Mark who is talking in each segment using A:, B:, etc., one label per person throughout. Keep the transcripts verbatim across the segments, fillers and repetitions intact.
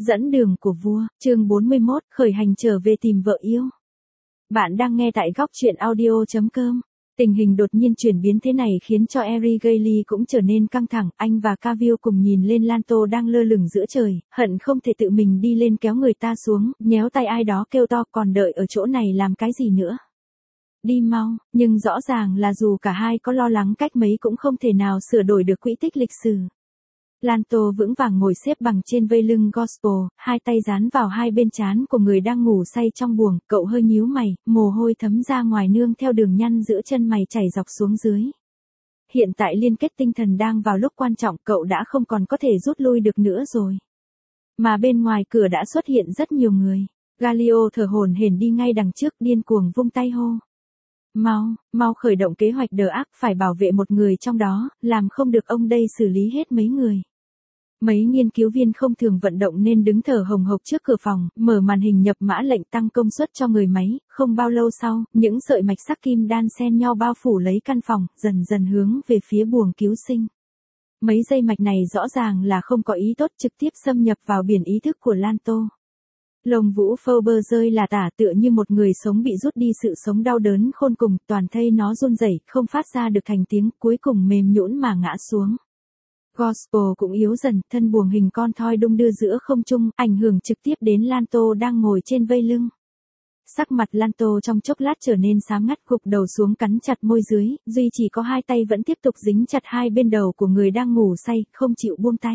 A: Dẫn đường của vua, chương bốn mươi mốt, khởi hành trở về tìm vợ yêu. Bạn đang nghe tại góc truyện audio chấm com. Tình hình đột nhiên chuyển biến thế này khiến cho Abigail cũng trở nên căng thẳng. Anh và Cavill cùng nhìn lên Lanto đang lơ lửng giữa trời, hận không thể tự mình đi lên kéo người ta xuống, nhéo tay ai đó kêu to, còn đợi ở chỗ này làm cái gì nữa. Đi mau, nhưng rõ ràng là dù cả hai có lo lắng cách mấy cũng không thể nào sửa đổi được quỹ tích lịch sử. Lanto vững vàng ngồi xếp bằng trên vây lưng Gospel, hai tay dán vào hai bên trán của người đang ngủ say trong buồng, cậu hơi nhíu mày, mồ hôi thấm ra ngoài nương theo đường nhăn giữa chân mày chảy dọc xuống dưới. Hiện tại liên kết tinh thần đang vào lúc quan trọng, cậu đã không còn có thể rút lui được nữa rồi. Mà bên ngoài cửa đã xuất hiện rất nhiều người. Galio thở hổn hển đi ngay đằng trước, điên cuồng vung tay hô. Mau, mau khởi động kế hoạch đờ ác, phải bảo vệ một người trong đó, làm không được ông đây xử lý hết mấy người. Mấy nghiên cứu viên không thường vận động nên đứng thở hồng hộc trước cửa phòng, mở màn hình nhập mã lệnh tăng công suất cho người máy, không bao lâu sau, những sợi mạch sắc kim đan xen nhau bao phủ lấy căn phòng, dần dần hướng về phía buồng cứu sinh. Mấy dây mạch này rõ ràng là không có ý tốt, trực tiếp xâm nhập vào biển ý thức của Lanto. Lồng vũ Phoebe rơi là tả, tựa như một người sống bị rút đi sự sống đau đớn khôn cùng, toàn thây nó run rẩy, không phát ra được thành tiếng, cuối cùng mềm nhũn mà ngã xuống. Gospel cũng yếu dần, thân buồng hình con thoi đung đưa giữa không trung, ảnh hưởng trực tiếp đến Lanto đang ngồi trên vây lưng. Sắc mặt Lanto trong chốc lát trở nên xám ngắt, gục đầu xuống cắn chặt môi dưới, duy chỉ có hai tay vẫn tiếp tục dính chặt hai bên đầu của người đang ngủ say, không chịu buông tay.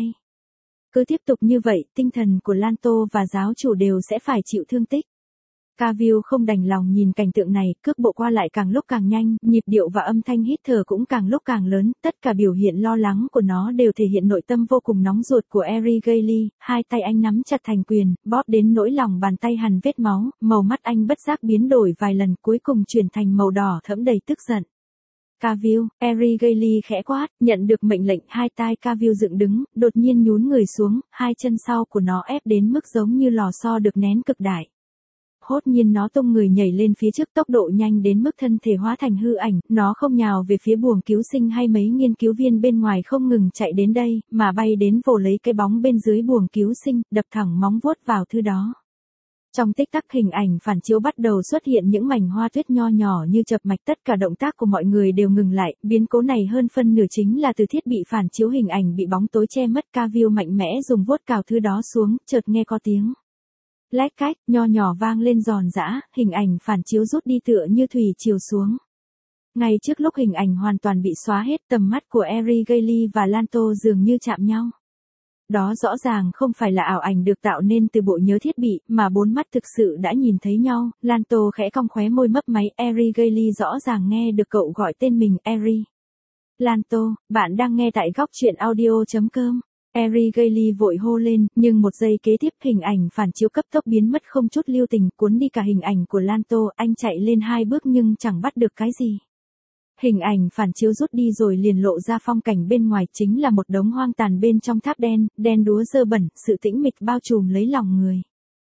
A: Cứ tiếp tục như vậy, tinh thần của Lanto và giáo chủ đều sẽ phải chịu thương tích. Cavill không đành lòng nhìn cảnh tượng này, cước bộ qua lại càng lúc càng nhanh, nhịp điệu và âm thanh hít thở cũng càng lúc càng lớn, tất cả biểu hiện lo lắng của nó đều thể hiện nội tâm vô cùng nóng ruột của Abigail, hai tay anh nắm chặt thành quyền, bóp đến nỗi lòng bàn tay hằn vết máu, màu mắt anh bất giác biến đổi vài lần, cuối cùng chuyển thành màu đỏ thẫm đầy tức giận. Cavill, Abigail khẽ quát, nhận được mệnh lệnh, hai tai Cavill dựng đứng, đột nhiên nhún người xuống, hai chân sau của nó ép đến mức giống như lò xo được nén cực đại. Hốt nhiên nó tung người nhảy lên phía trước, tốc độ nhanh đến mức thân thể hóa thành hư ảnh, nó không nhào về phía buồng cứu sinh hay mấy nghiên cứu viên bên ngoài không ngừng chạy đến đây, mà bay đến vồ lấy cái bóng bên dưới buồng cứu sinh, đập thẳng móng vuốt vào thứ đó. Trong tích tắc hình ảnh phản chiếu bắt đầu xuất hiện những mảnh hoa tuyết nho nhỏ như chập mạch, tất cả động tác của mọi người đều ngừng lại, biến cố này hơn phân nửa chính là từ thiết bị phản chiếu hình ảnh bị bóng tối che mất. Cavill mạnh mẽ dùng vuốt cào thứ đó xuống, chợt nghe có tiếng lách cách, nho nhỏ vang lên giòn giã, hình ảnh phản chiếu rút đi tựa như thủy chiều xuống. Ngay trước lúc hình ảnh hoàn toàn bị xóa hết, tầm mắt của Abigail và Lanto dường như chạm nhau. Đó rõ ràng không phải là ảo ảnh được tạo nên từ bộ nhớ thiết bị, mà bốn mắt thực sự đã nhìn thấy nhau. Lanto khẽ cong khóe môi mấp máy, Abigail rõ ràng nghe được cậu gọi tên mình, Ari. Lanto, bạn đang nghe tại góc truyện audio chấm com. Abigail vội hô lên, nhưng một giây kế tiếp hình ảnh phản chiếu cấp tốc biến mất không chút lưu tình, cuốn đi cả hình ảnh của Lanto. Anh chạy lên hai bước nhưng chẳng bắt được cái gì. Hình ảnh phản chiếu rút đi rồi liền lộ ra phong cảnh bên ngoài, chính là một đống hoang tàn bên trong tháp đen, đen đúa dơ bẩn, sự tĩnh mịch bao trùm lấy lòng người.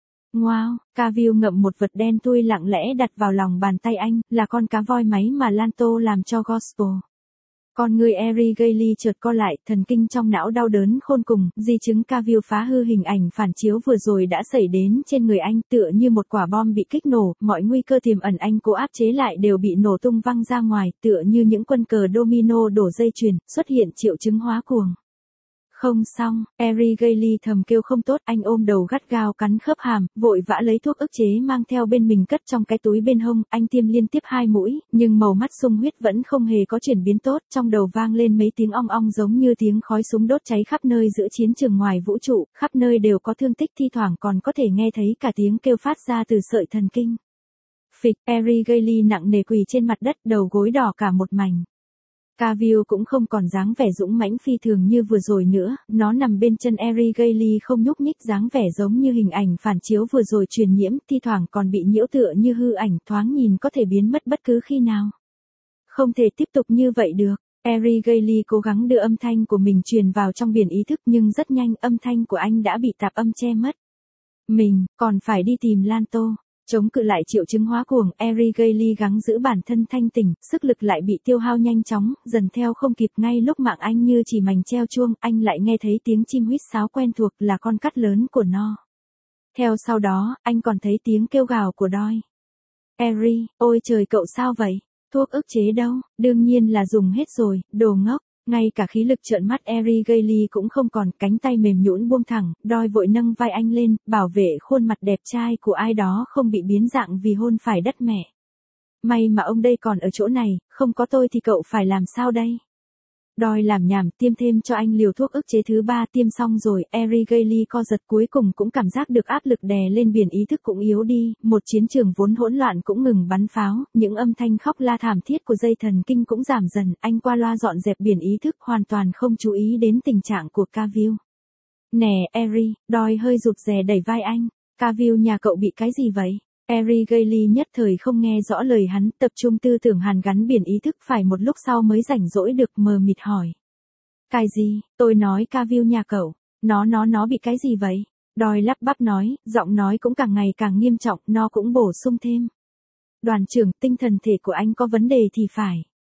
A: Wow, Cavill ngậm một vật đen thui lặng lẽ đặt vào lòng bàn tay anh, là con cá voi máy mà Lanto làm cho Gospel. Con người Abigail chợt co lại, thần kinh trong não đau đớn khôn cùng, di chứng Cavill phá hư hình ảnh phản chiếu vừa rồi đã xảy đến trên người anh, tựa như một quả bom bị kích nổ, mọi nguy cơ tiềm ẩn anh cố áp chế lại đều bị nổ tung văng ra ngoài, tựa như những quân cờ domino đổ dây chuyền, xuất hiện triệu chứng hóa cuồng. Không xong, Abigail thầm kêu không tốt, anh ôm đầu gắt gao cắn khớp hàm, vội vã lấy thuốc ức chế mang theo bên mình cất trong cái túi bên hông, anh tiêm liên tiếp hai mũi, nhưng màu mắt sung huyết vẫn không hề có chuyển biến tốt, trong đầu vang lên mấy tiếng ong ong giống như tiếng khói súng đốt cháy khắp nơi giữa chiến trường ngoài vũ trụ, khắp nơi đều có thương tích, thi thoảng còn có thể nghe thấy cả tiếng kêu phát ra từ sợi thần kinh. Phịch, Abigail nặng nề quỳ trên mặt đất, đầu gối đỏ cả một mảnh. Cavill cũng không còn dáng vẻ dũng mãnh phi thường như vừa rồi nữa, nó nằm bên chân Abigail không nhúc nhích, dáng vẻ giống như hình ảnh phản chiếu vừa rồi truyền nhiễm, thi thoảng còn bị nhiễu tựa như hư ảnh, thoáng nhìn có thể biến mất bất cứ khi nào. Không thể tiếp tục như vậy được. Abigail cố gắng đưa âm thanh của mình truyền vào trong biển ý thức nhưng rất nhanh âm thanh của anh đã bị tạp âm che mất. Mình, còn phải đi tìm Lanto. Chống cự lại triệu chứng hóa cuồng, Abigail gắng giữ bản thân thanh tỉnh, sức lực lại bị tiêu hao nhanh chóng, dần theo không kịp. Ngay lúc mạng anh như chỉ mảnh treo chuông, anh lại nghe thấy tiếng chim huýt sáo quen thuộc, là con cắt lớn của nó. Theo sau đó, anh còn thấy tiếng kêu gào của Doi. Eri, ôi trời cậu sao vậy? Thuốc ức chế đâu? Đương nhiên là dùng hết rồi, đồ ngốc. Ngay cả khí lực trợn mắt Eri Gailey cũng không còn, cánh tay mềm nhũn buông thẳng, Doi vội nâng vai anh lên, bảo vệ khuôn mặt đẹp trai của ai đó không bị biến dạng vì hôn phải đất mẹ. May mà ông đây còn ở chỗ này, không có tôi thì cậu phải làm sao đây? Doi làm nhảm, tiêm thêm cho anh liều thuốc ức chế thứ ba. Tiêm xong rồi, Eri Gailey co giật, cuối cùng cũng cảm giác được áp lực đè lên biển ý thức cũng yếu đi, một chiến trường vốn hỗn loạn cũng ngừng bắn pháo, những âm thanh khóc la thảm thiết của dây thần kinh cũng giảm dần, anh qua loa dọn dẹp biển ý thức, hoàn toàn không chú ý đến tình trạng của Cavill. Nè Eri, Doi hơi rụt rè đẩy vai anh, Cavill nhà cậu bị cái gì vậy? Eri Gailey nhất thời không nghe rõ lời hắn, tập trung tư tưởng hàn gắn biển ý thức, phải một lúc sau mới rảnh rỗi được, mờ mịt hỏi. Cái gì? Tôi nói Cavill nhà cậu, nó nó nó bị cái gì vậy? Doi lắp bắp nói, giọng nói cũng càng ngày càng nghiêm trọng, nó cũng bổ sung thêm. Đoàn trưởng, tinh thần thể của anh có vấn đề thì phải.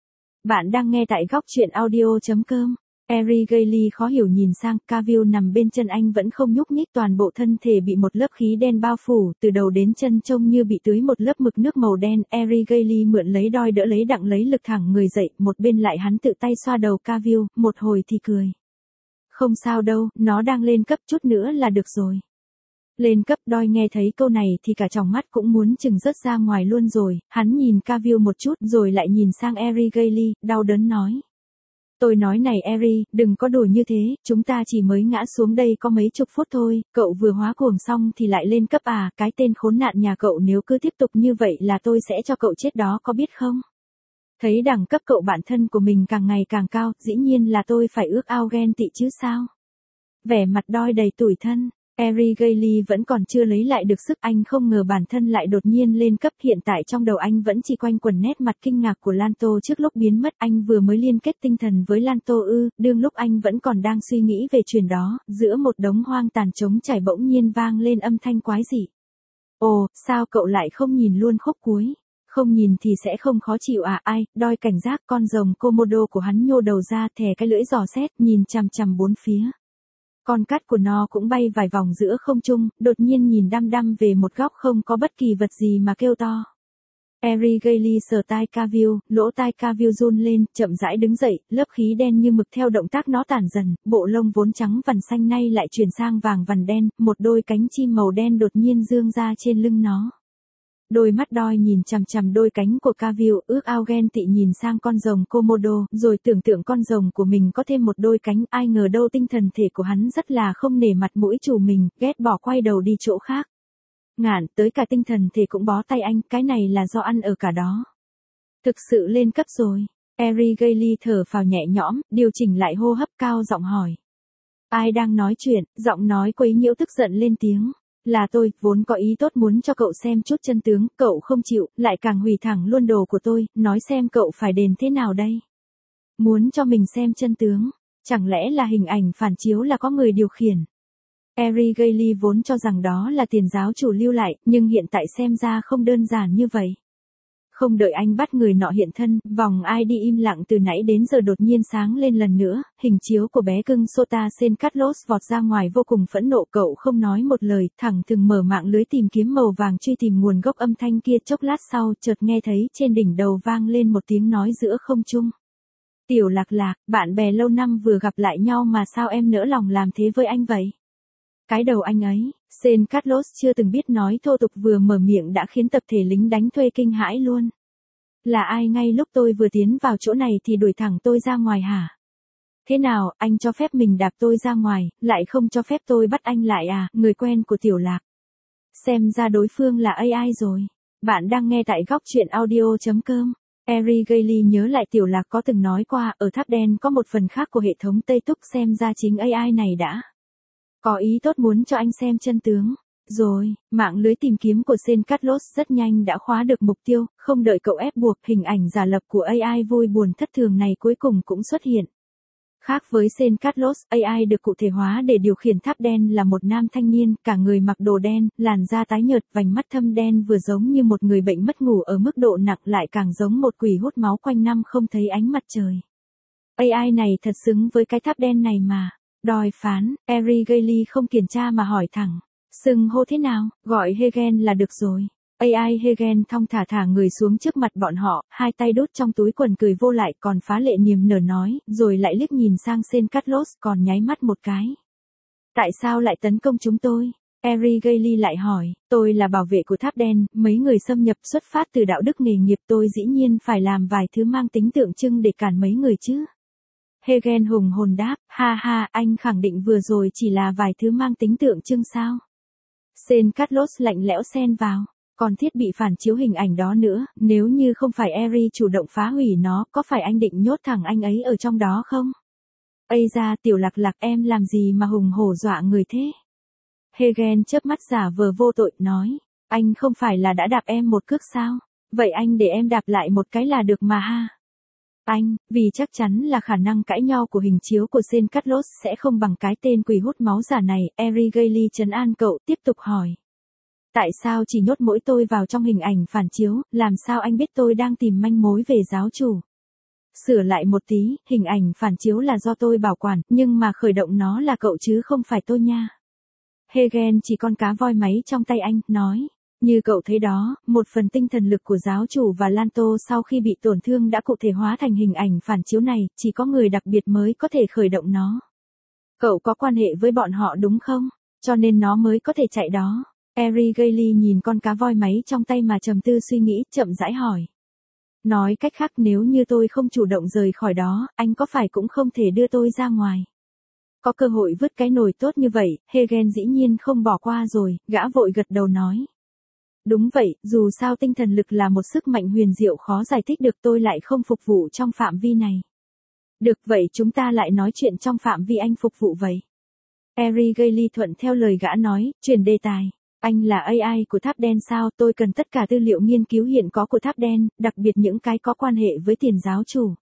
A: Bạn đang nghe tại góc truyện audio chấm com. Eri Gailey khó hiểu nhìn sang, Cavill nằm bên chân anh vẫn không nhúc nhích, toàn bộ thân thể bị một lớp khí đen bao phủ, từ đầu đến chân trông như bị tưới một lớp mực nước màu đen. Eri Gailey mượn lấy Doi đỡ lấy đặng lấy lực thẳng người dậy, một bên lại hắn tự tay xoa đầu Cavill, một hồi thì cười. Không sao đâu, nó đang lên cấp, chút nữa là được rồi. Lên cấp? Doi nghe thấy câu này thì cả tròng mắt cũng muốn chừng rớt ra ngoài luôn rồi, hắn nhìn Cavill một chút rồi lại nhìn sang Eri Gailey, đau đớn nói. Tôi nói này Eri, đừng có đùa như thế, chúng ta chỉ mới ngã xuống đây có mấy chục phút thôi, cậu vừa hóa cuồng xong thì lại lên cấp à, cái tên khốn nạn nhà cậu nếu cứ tiếp tục như vậy là tôi sẽ cho cậu chết đó có biết không? Thấy đẳng cấp cậu bạn thân của mình càng ngày càng cao, dĩ nhiên là tôi phải ước ao ghen tị chứ sao? Vẻ mặt Doi đầy tủi thân. Eri Gailey vẫn còn chưa lấy lại được sức, anh không ngờ bản thân lại đột nhiên lên cấp, hiện tại trong đầu anh vẫn chỉ quanh quẩn nét mặt kinh ngạc của Lanto trước lúc biến mất, anh vừa mới liên kết tinh thần với Lanto ư? Đương lúc anh vẫn còn đang suy nghĩ về chuyện đó, giữa một đống hoang tàn trống trải bỗng nhiên vang lên âm thanh quái dị. Ồ, sao cậu lại không nhìn luôn khúc cuối? Không nhìn thì sẽ không khó chịu à? Ai? Doi cảnh giác, con rồng Komodo của hắn nhô đầu ra, thè cái lưỡi dò xét, nhìn chằm chằm bốn phía. Con cát của nó cũng bay vài vòng giữa không trung, đột nhiên nhìn đăm đăm về một góc không có bất kỳ vật gì mà kêu to. Eri Gailey sờ tai Cavill, lỗ tai Cavill run lên, chậm rãi đứng dậy, lớp khí đen như mực theo động tác nó tản dần, bộ lông vốn trắng vằn xanh nay lại chuyển sang vàng vằn đen, một đôi cánh chim màu đen đột nhiên dương ra trên lưng nó. Đôi mắt Doi nhìn chằm chằm đôi cánh của Cavill, ước ao ghen tị nhìn sang con rồng Komodo, rồi tưởng tượng con rồng của mình có thêm một đôi cánh, ai ngờ đâu tinh thần thể của hắn rất là không nể mặt mũi chủ mình, ghét bỏ quay đầu đi chỗ khác. Ngạn, tới cả tinh thần thể cũng bó tay anh, cái này là do ăn ở cả đó. Thực sự lên cấp rồi. Eri Gailey thở phào nhẹ nhõm, điều chỉnh lại hô hấp, cao giọng hỏi. Ai đang nói chuyện? Giọng nói quấy nhiễu tức giận lên tiếng. Là tôi, vốn có ý tốt muốn cho cậu xem chút chân tướng, cậu không chịu, lại càng hủy thẳng luôn đồ của tôi, nói xem cậu phải đền thế nào đây? Muốn cho mình xem chân tướng, chẳng lẽ là hình ảnh phản chiếu là có người điều khiển? Eri Gailey vốn cho rằng đó là tiền giáo chủ lưu lại, nhưng hiện tại xem ra không đơn giản như vậy. Không đợi anh bắt người nọ hiện thân, vòng i đê im lặng từ nãy đến giờ đột nhiên sáng lên lần nữa, hình chiếu của bé cưng Sota Sen Carlos vọt ra ngoài vô cùng phẫn nộ, cậu không nói một lời, thẳng thừng mở mạng lưới tìm kiếm màu vàng truy tìm nguồn gốc âm thanh kia, chốc lát sau, chợt nghe thấy trên đỉnh đầu vang lên một tiếng nói giữa không trung. Tiểu Lạc Lạc, bạn bè lâu năm vừa gặp lại nhau mà sao em nỡ lòng làm thế với anh vậy? Cái đầu anh ấy, Sen Carlos chưa từng biết nói thô tục vừa mở miệng đã khiến tập thể lính đánh thuê kinh hãi luôn. Là ai ngay lúc tôi vừa tiến vào chỗ này thì đuổi thẳng tôi ra ngoài hả? Thế nào, anh cho phép mình đạp tôi ra ngoài, lại không cho phép tôi bắt anh lại à, người quen của Tiểu Lạc? Xem ra đối phương là a i rồi. Bạn đang nghe tại góc truyện audio chấm com. Eri Gailey nhớ lại Tiểu Lạc có từng nói qua, ở tháp đen có một phần khác của hệ thống Tây Túc, xem ra chính a i này đã có ý tốt muốn cho anh xem chân tướng. Rồi, mạng lưới tìm kiếm của Sen Carlos rất nhanh đã khóa được mục tiêu, không đợi cậu ép buộc, hình ảnh giả lập của a i vui buồn thất thường này cuối cùng cũng xuất hiện. Khác với Sen Carlos, a i được cụ thể hóa để điều khiển tháp đen là một nam thanh niên, cả người mặc đồ đen, làn da tái nhợt, vành mắt thâm đen, vừa giống như một người bệnh mất ngủ ở mức độ nặng lại càng giống một quỷ hút máu quanh năm không thấy ánh mặt trời. a i này thật xứng với cái tháp đen này mà. Doi phán, Eri Gailey không kiêng tra mà hỏi thẳng. Xưng hô thế nào, gọi Hegen là được rồi. a i Hegen thong thả thả người xuống trước mặt bọn họ, hai tay đút trong túi quần cười vô lại còn phá lệ niềm nở nói, rồi lại liếc nhìn sang Saint Carlos còn nháy mắt một cái. Tại sao lại tấn công chúng tôi? Eri Gailey lại hỏi, tôi là bảo vệ của tháp đen, mấy người xâm nhập xuất phát từ đạo đức nghề nghiệp tôi dĩ nhiên phải làm vài thứ mang tính tượng trưng để cản mấy người chứ. Hegen hùng hồn đáp, ha ha, anh khẳng định vừa rồi chỉ là vài thứ mang tính tượng trưng sao? Saint Carlos lạnh lẽo xen vào, còn thiết bị phản chiếu hình ảnh đó nữa, nếu như không phải Eri chủ động phá hủy nó, có phải anh định nhốt thẳng anh ấy ở trong đó không? Ây da, tiểu lạc lạc, em làm gì mà hùng hổ dọa người thế? Hegen chớp mắt giả vờ vô tội, nói, anh không phải là đã đạp em một cước sao? Vậy anh để em đạp lại một cái là được mà ha. Anh, vì chắc chắn là khả năng cãi nhau của hình chiếu của Saint Carlos sẽ không bằng cái tên quỷ hút máu giả này, Eri Gailey trấn an cậu, tiếp tục hỏi. Tại sao chỉ nhốt mỗi tôi vào trong hình ảnh phản chiếu, làm sao anh biết tôi đang tìm manh mối về giáo chủ? Sửa lại một tí, hình ảnh phản chiếu là do tôi bảo quản, nhưng mà khởi động nó là cậu chứ không phải tôi nha. Hegen chỉ con cá voi máy trong tay anh, nói. Như cậu thấy đó, một phần tinh thần lực của giáo chủ và Lanto sau khi bị tổn thương đã cụ thể hóa thành hình ảnh phản chiếu này, chỉ có người đặc biệt mới có thể khởi động nó. Cậu có quan hệ với bọn họ đúng không? Cho nên nó mới có thể chạy đó. Eri Gailey nhìn con cá voi máy trong tay mà trầm tư suy nghĩ, chậm rãi hỏi. Nói cách khác nếu như tôi không chủ động rời khỏi đó, anh có phải cũng không thể đưa tôi ra ngoài. Có cơ hội vứt cái nồi tốt như vậy, Hegen dĩ nhiên không bỏ qua rồi, gã vội gật đầu nói. Đúng vậy, dù sao tinh thần lực là một sức mạnh huyền diệu khó giải thích được, tôi lại không phục vụ trong phạm vi này. Được vậy chúng ta lại nói chuyện trong phạm vi anh phục vụ vậy. Eri Gailey thuận theo lời gã nói, chuyển đề tài. Anh là a i của tháp đen sao, tôi cần tất cả tư liệu nghiên cứu hiện có của tháp đen, đặc biệt những cái có quan hệ với tiền giáo chủ.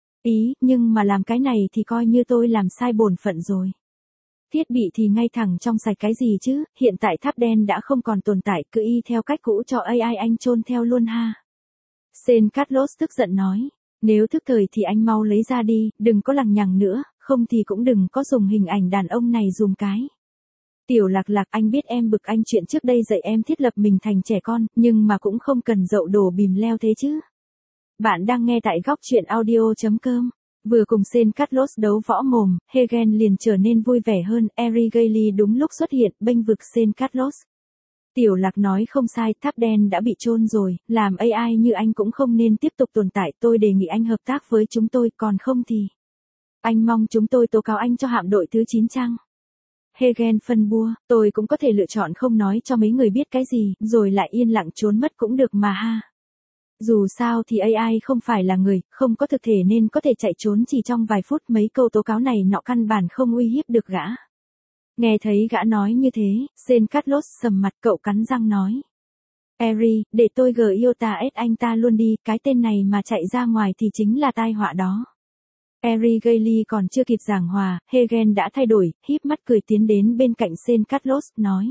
A: Ý, nhưng mà làm cái này thì coi như tôi làm sai bổn phận rồi. Thiết bị thì ngay thẳng trong sạch cái gì chứ, hiện tại tháp đen đã không còn tồn tại, cứ y theo cách cũ cho a i anh chôn theo luôn ha. Saint Carlos tức giận nói, nếu thức thời thì anh mau lấy ra đi, đừng có lằng nhằng nữa, không thì cũng đừng có dùng hình ảnh đàn ông này dùm cái. Tiểu lạc lạc, anh biết em bực anh chuyện trước đây dạy em thiết lập mình thành trẻ con, nhưng mà cũng không cần dậu đổ bìm leo thế chứ. Bạn đang nghe tại góc truyện audio.com. Vừa cùng Saint Carlos đấu võ mồm, Hegen liền trở nên vui vẻ hơn, Eri Gailey đúng lúc xuất hiện, bênh vực Saint Carlos. Tiểu lạc nói không sai, tháp đen đã bị chôn rồi, làm a i như anh cũng không nên tiếp tục tồn tại, tôi đề nghị anh hợp tác với chúng tôi, còn không thì. Anh mong chúng tôi tố cáo anh cho hạm đội thứ chín chăng? Hegen phân bua, tôi cũng có thể lựa chọn không nói cho mấy người biết cái gì, rồi lại yên lặng trốn mất cũng được mà ha. Dù sao thì a i không phải là người, không có thực thể nên có thể chạy trốn chỉ trong vài phút, mấy câu tố cáo này nọ căn bản không uy hiếp được gã. Nghe thấy gã nói như thế, Saint Carlos sầm mặt, cậu cắn răng nói. Eri, để tôi gờ yêu ta ết anh ta luôn đi, cái tên này mà chạy ra ngoài thì chính là tai họa đó. Eri Gailey còn chưa kịp giảng hòa, Hegen đã thay đổi, híp mắt cười tiến đến bên cạnh Saint Carlos, nói.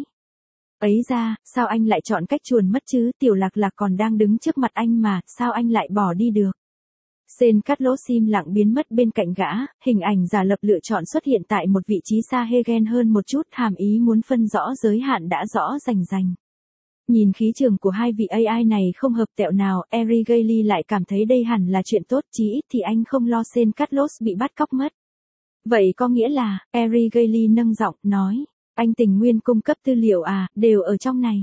A: Ấy ra, sao anh lại chọn cách chuồn mất chứ, tiểu lạc lạc còn đang đứng trước mặt anh mà, sao anh lại bỏ đi được. Saint Carlos im lặng biến mất bên cạnh gã, hình ảnh giả lập lựa chọn xuất hiện tại một vị trí xa Hegen hơn một chút, hàm ý muốn phân rõ giới hạn đã rõ rành rành. Nhìn khí trường của hai vị a i này không hợp tẹo nào, Eri Gailey lại cảm thấy đây hẳn là chuyện tốt, chí ít thì anh không lo Saint Carlos bị bắt cóc mất. Vậy có nghĩa là, Eri Gailey nâng giọng, nói, anh tình nguyên cung cấp tư liệu à, đều ở trong này.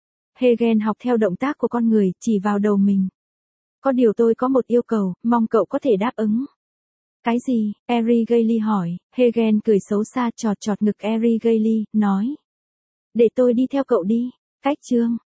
A: Hegen học theo động tác của con người, chỉ vào đầu mình. Có điều tôi có một yêu cầu, mong cậu có thể đáp ứng. Cái gì? Eri Gailey hỏi, Hegen cười xấu xa chọt chọt ngực Eri Gailey, nói. Để tôi đi theo cậu đi. Cách chương.